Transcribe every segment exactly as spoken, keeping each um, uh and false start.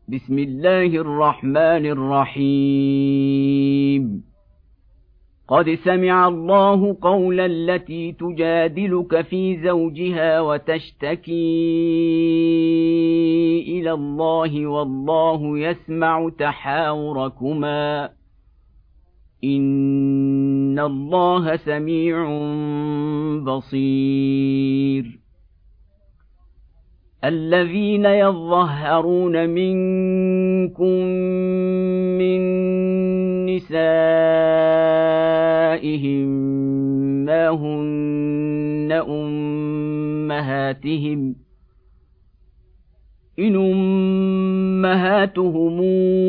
بسم الله الرحمن الرحيم قد سمع الله قول التي تجادلك في زوجها وتشتكي إلى الله والله يسمع تحاوركما إن الله سميع بصير الذين يظهرون منكم من نسائهم ما هن أمهاتهم إن أمهاتهم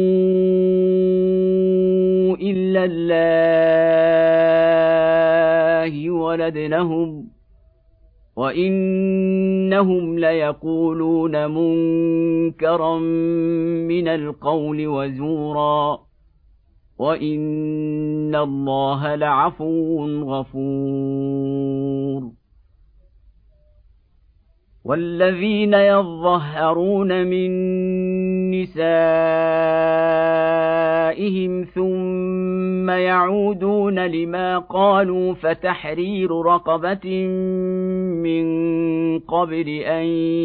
إلا الله ولدنهم وإنهم ليقولون منكرا من القول وزورا وإن الله لعفو غفور والذين يظهرون من نسائهم ثم يعودون لما قالوا فتحرير رقبة من قبل أن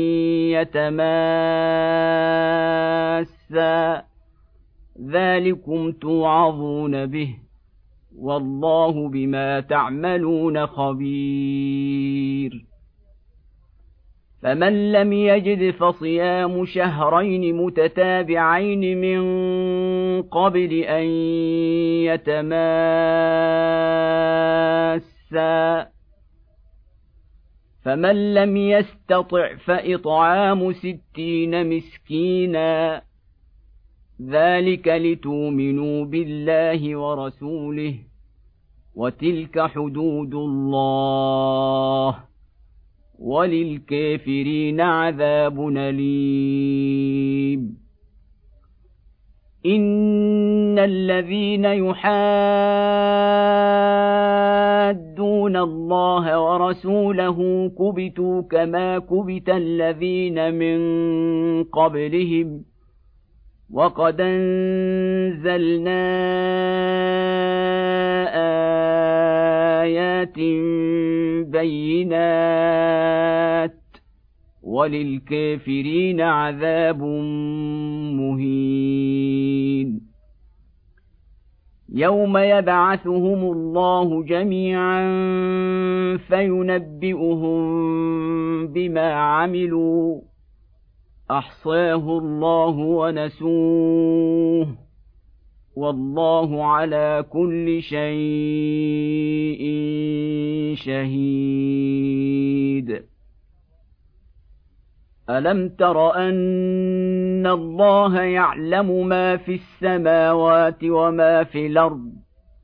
يتماسا ذلكم توعظون به والله بما تعملون خبير فمن لم يجد فصيام شهرين متتابعين من قبل أن يتماسا فمن لم يستطع فإطعام ستين مسكينا ذلك لتؤمنوا بالله ورسوله وتلك حدود الله وللكافرين عذاب أليم إن الذين يحادون الله ورسوله كبتوا كما كبت الذين من قبلهم وقد أنزلنا آيات بينات وللكافرين عذاب مهين يوم يبعثهم الله جميعا فينبئهم بما عملوا أحصاه الله ونسوه والله على كل شيء شهيد ألم تر أن الله يعلم ما في السماوات وما في الأرض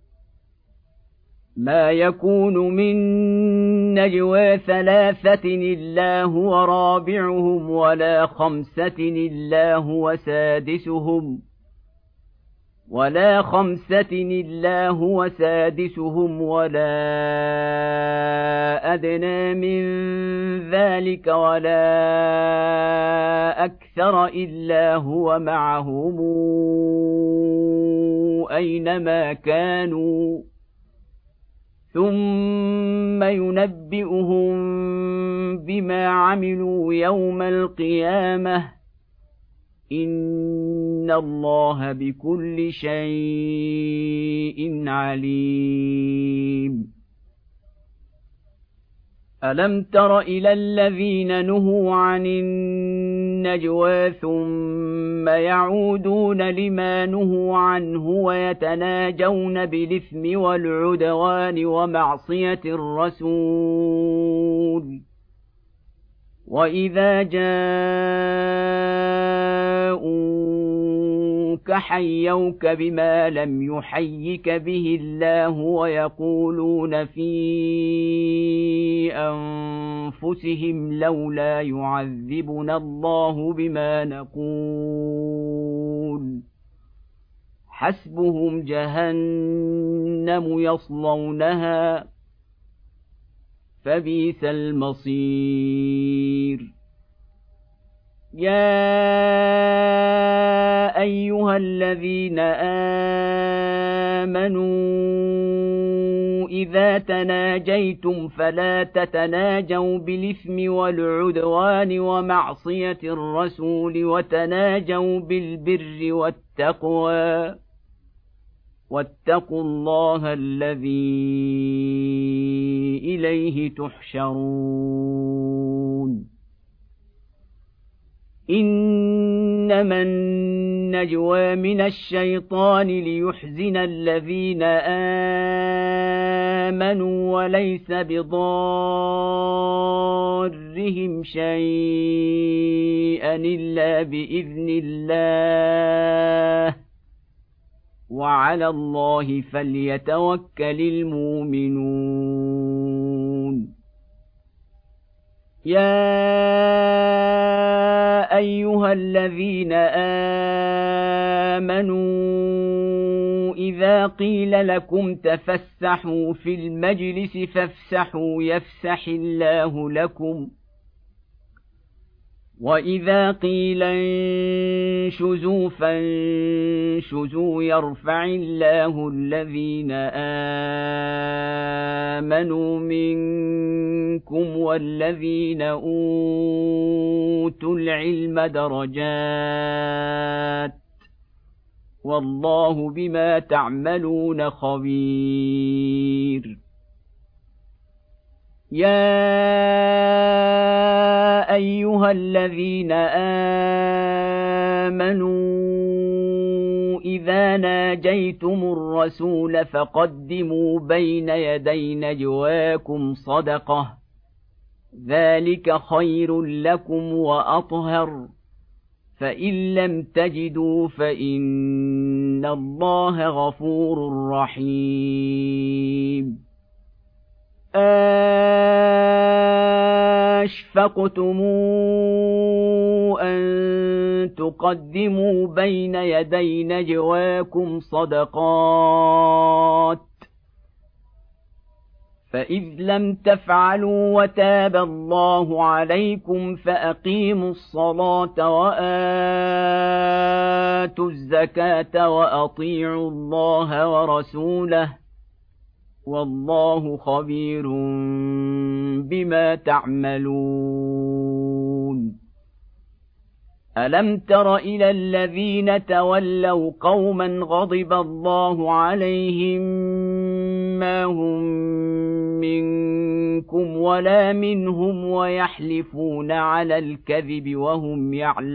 ما يكون من نجوى ثلاثة إلا هو رابعهم ولا خمسة إلا هو سادسهم ولا خمسة إلا هو سادسهم ولا أدنى من ذلك ولا أكثر إلا هو معهم أينما كانوا ثم ينبئهم بما عملوا يوم القيامة إن الله بكل شيء عليم ألم تر إلى الذين نهوا عن النجوى ثم يعودون لما نهوا عنه ويتناجون بالإثم والعدوان ومعصية الرسول وإذا جاءوك حيوك بما لم يحيك به الله ويقولون في أنفسهم لولا يعذبنا الله بما نقول حسبهم جهنم يصلونها فبئس المصير. يا الذين آمنوا إذا تناجيتم فلا تتناجوا بالإثم والعدوان ومعصية الرسول وتناجوا بالبر والتقوى واتقوا الله الذي إليه تحشرون إنما النجوى من الشيطان ليحزن الذين آمنوا وليس بضارهم شيئا إلا بإذن الله وعلى الله فليتوكل المؤمنون يا أيها الذين آمنوا إذا قيل لكم تفسحوا في المجلس فافسحوا يفسح الله لكم وإذا قيل انشزوا فانشزوا يرفع الله الذين آمنوا منكم والذين أوتوا العلم درجات والله بما تعملون خبير يا أيها الذين آمنوا إذا ناجيتم الرسول فقدموا بين يدي نجواكم صدقة ذلك خير لكم وأطهر فإن لم تجدوا فإن الله غفور رحيم أَشْفَقْتُمْ أَن تُقَدِّمُوا بَيْنَ يَدَيْ نَجْوَاكُمْ صَدَقَاتٍ فَإِذْ لَمْ تَفْعَلُوا وَتَابَ اللَّهُ عَلَيْكُمْ فَأَقِيمُوا الصَّلَاةَ وَآتُوا الزَّكَاةَ وَأَطِيعُوا اللَّهَ وَرَسُولَهُ والله خبير بما تعملون ألم تر إلى الذين تولوا قوما غضب الله عليهم ما هم منكم ولا منهم ويحلفون على الكذب وهم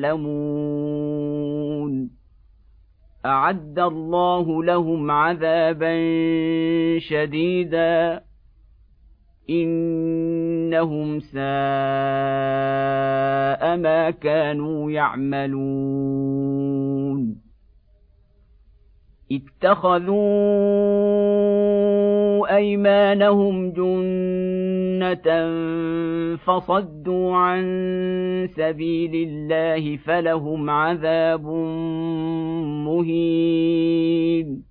يعلمون أعد الله لهم عذابا شديدا إنهم ساء ما كانوا يعملون اتخذوا أيمانهم جنة فصدوا عن سبيل الله فلهم عذاب مهين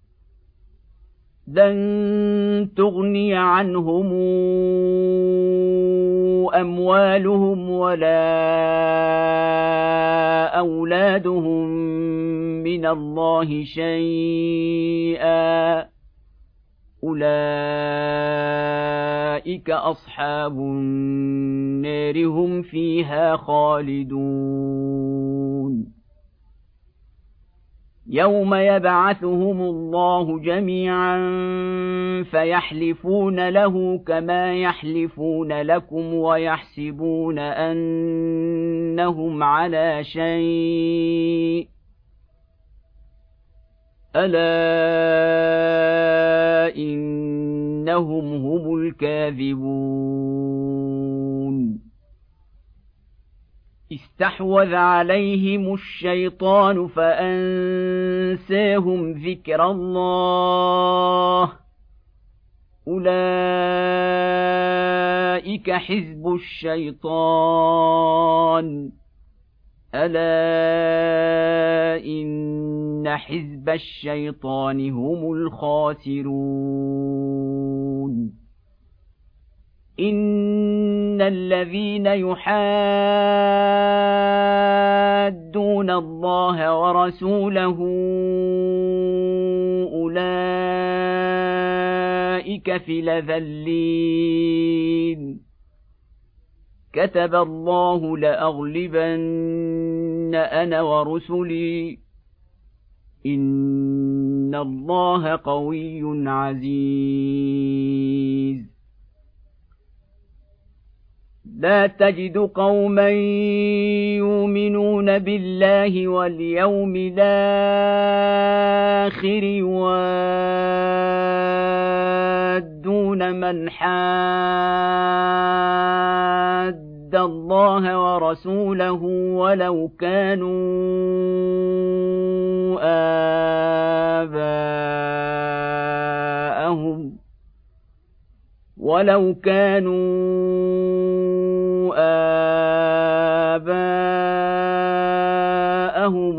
لن تغني عنهم أموالهم ولا أولادهم من الله شيئا أولئك أصحاب النار هم فيها خالدون يوم يبعثهم الله جميعا فيحلفون له كما يحلفون لكم ويحسبون أنهم على شيء ألا إنهم هم الكاذبون استحوذ عليهم الشيطان فأنساهم ذكر الله أولئك حزب الشيطان ألا إن حزب الشيطان هم الخاسرون إن إن الذين يحادون الله ورسوله أولئك في الأذلين كتب الله لأغلبن أنا ورسلي إن الله قوي عزيز لا تجد قوما يؤمنون بالله واليوم الآخر يوادون من حاد الله ورسوله ولو كانوا آباءهم ولو كانوا آباءهم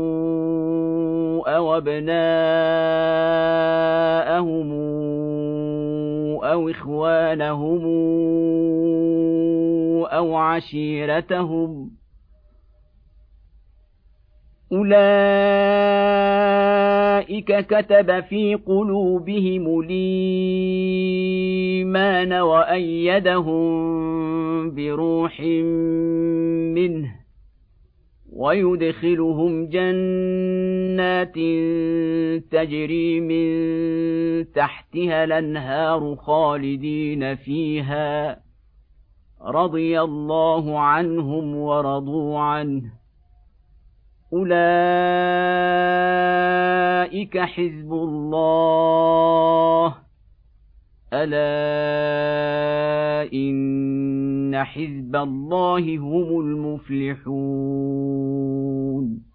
أو أبناءهم أو إخوانهم أو عشيرتهم أولئك كتب في قلوبهم الإيمان وأيدهم بروح منه ويدخلهم جنات تجري من تحتها الأنهار خالدين فيها رضي الله عنهم ورضوا عنه أولئك حزب الله ألا إن حزب الله هم المفلحون